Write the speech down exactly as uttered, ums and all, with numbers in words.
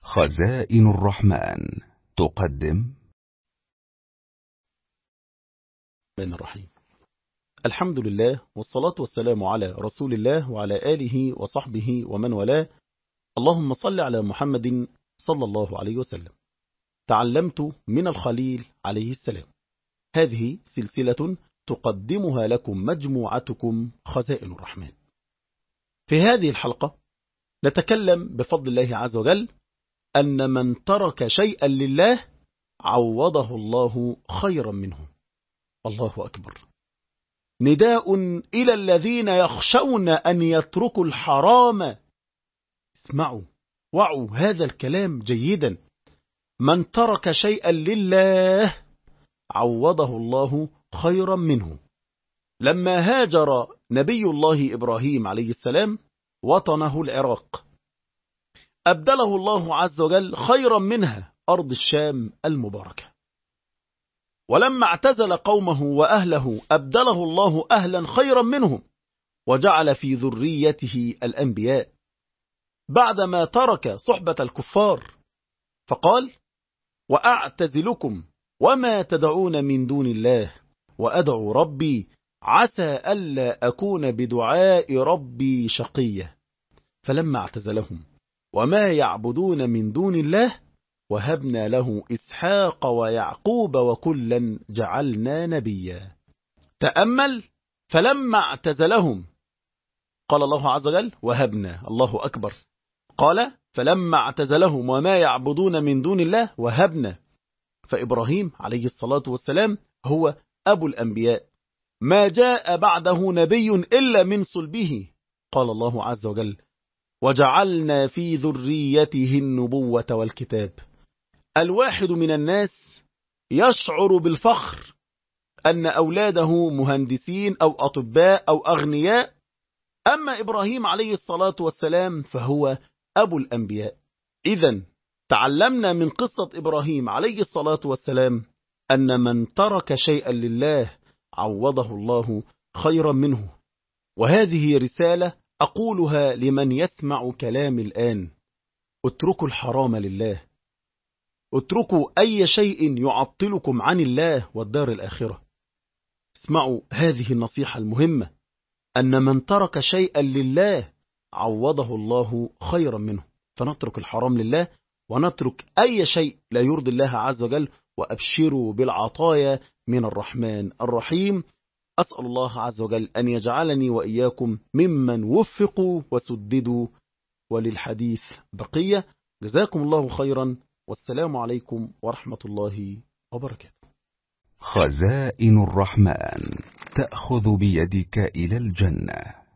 خزائن الرحمن تقدم. الرحمن الرحيم. الحمد لله والصلاة والسلام على رسول الله وعلى آله وصحبه ومن والاه. اللهم صل على محمد صلى الله عليه وسلم. تعلمت من الخليل عليه السلام. هذه سلسلة تقدمها لكم مجموعتكم خزائن الرحمن. في هذه الحلقة نتكلم بفضل الله عز وجل أن من ترك شيئا لله عوضه الله خيرا منه. الله أكبر. نداء إلى الذين يخشون أن يتركوا الحرام. اسمعوا وعوا هذا الكلام جيدا. من ترك شيئا لله عوضه الله خيرا منه. لما هاجر نبي الله إبراهيم عليه السلام وطنه العراق، أبدله الله عز وجل خيرا منها أرض الشام المباركة. ولما اعتزل قومه وأهله أبدله الله أهلا خيرا منهم، وجعل في ذريته الأنبياء بعدما ترك صحبة الكفار، فقال: وأعتزلكم وما تدعون من دون الله وأدعو ربي عسى ألا أكون بدعاء ربي شقيا. فلما اعتزلهم وما يعبدون من دون الله وهبنا له إسحاق ويعقوب وكلا جعلنا نبيا. تأمل. فلما اعتزلهم قال الله عز وجل وهبنا. الله أكبر. قال فلما اعتزلهم وما يعبدون من دون الله وهبنا. فإبراهيم عليه الصلاة والسلام هو أبو الأنبياء، ما جاء بعده نبي إلا من صلبه. قال الله عز وجل وجعلنا في ذريته النبوة والكتاب. الواحد من الناس يشعر بالفخر أن أولاده مهندسين أو أطباء أو أغنياء، أما إبراهيم عليه الصلاة والسلام فهو أبو الأنبياء. إذن تعلمنا من قصة إبراهيم عليه الصلاة والسلام أن من ترك شيئا لله عوضه الله خيرا منه. وهذه رسالة أقولها لمن يسمع كلامي الآن: اتركوا الحرام لله. اتركوا أي شيء يعطلكم عن الله والدار الآخرة. اسمعوا هذه النصيحة المهمة: أن من ترك شيئا لله عوضه الله خيرا منه. فنترك الحرام لله ونترك أي شيء لا يرضي الله عز وجل، وأبشروا بالعطايا من الرحمن الرحيم. أسأل الله عز وجل أن يجعلني وإياكم ممن وفقوا وسددوا. وللحديث بقية. جزاكم الله خيرا، والسلام عليكم ورحمة الله وبركاته. خزائن الرحمن تأخذ بيدك إلى الجنة.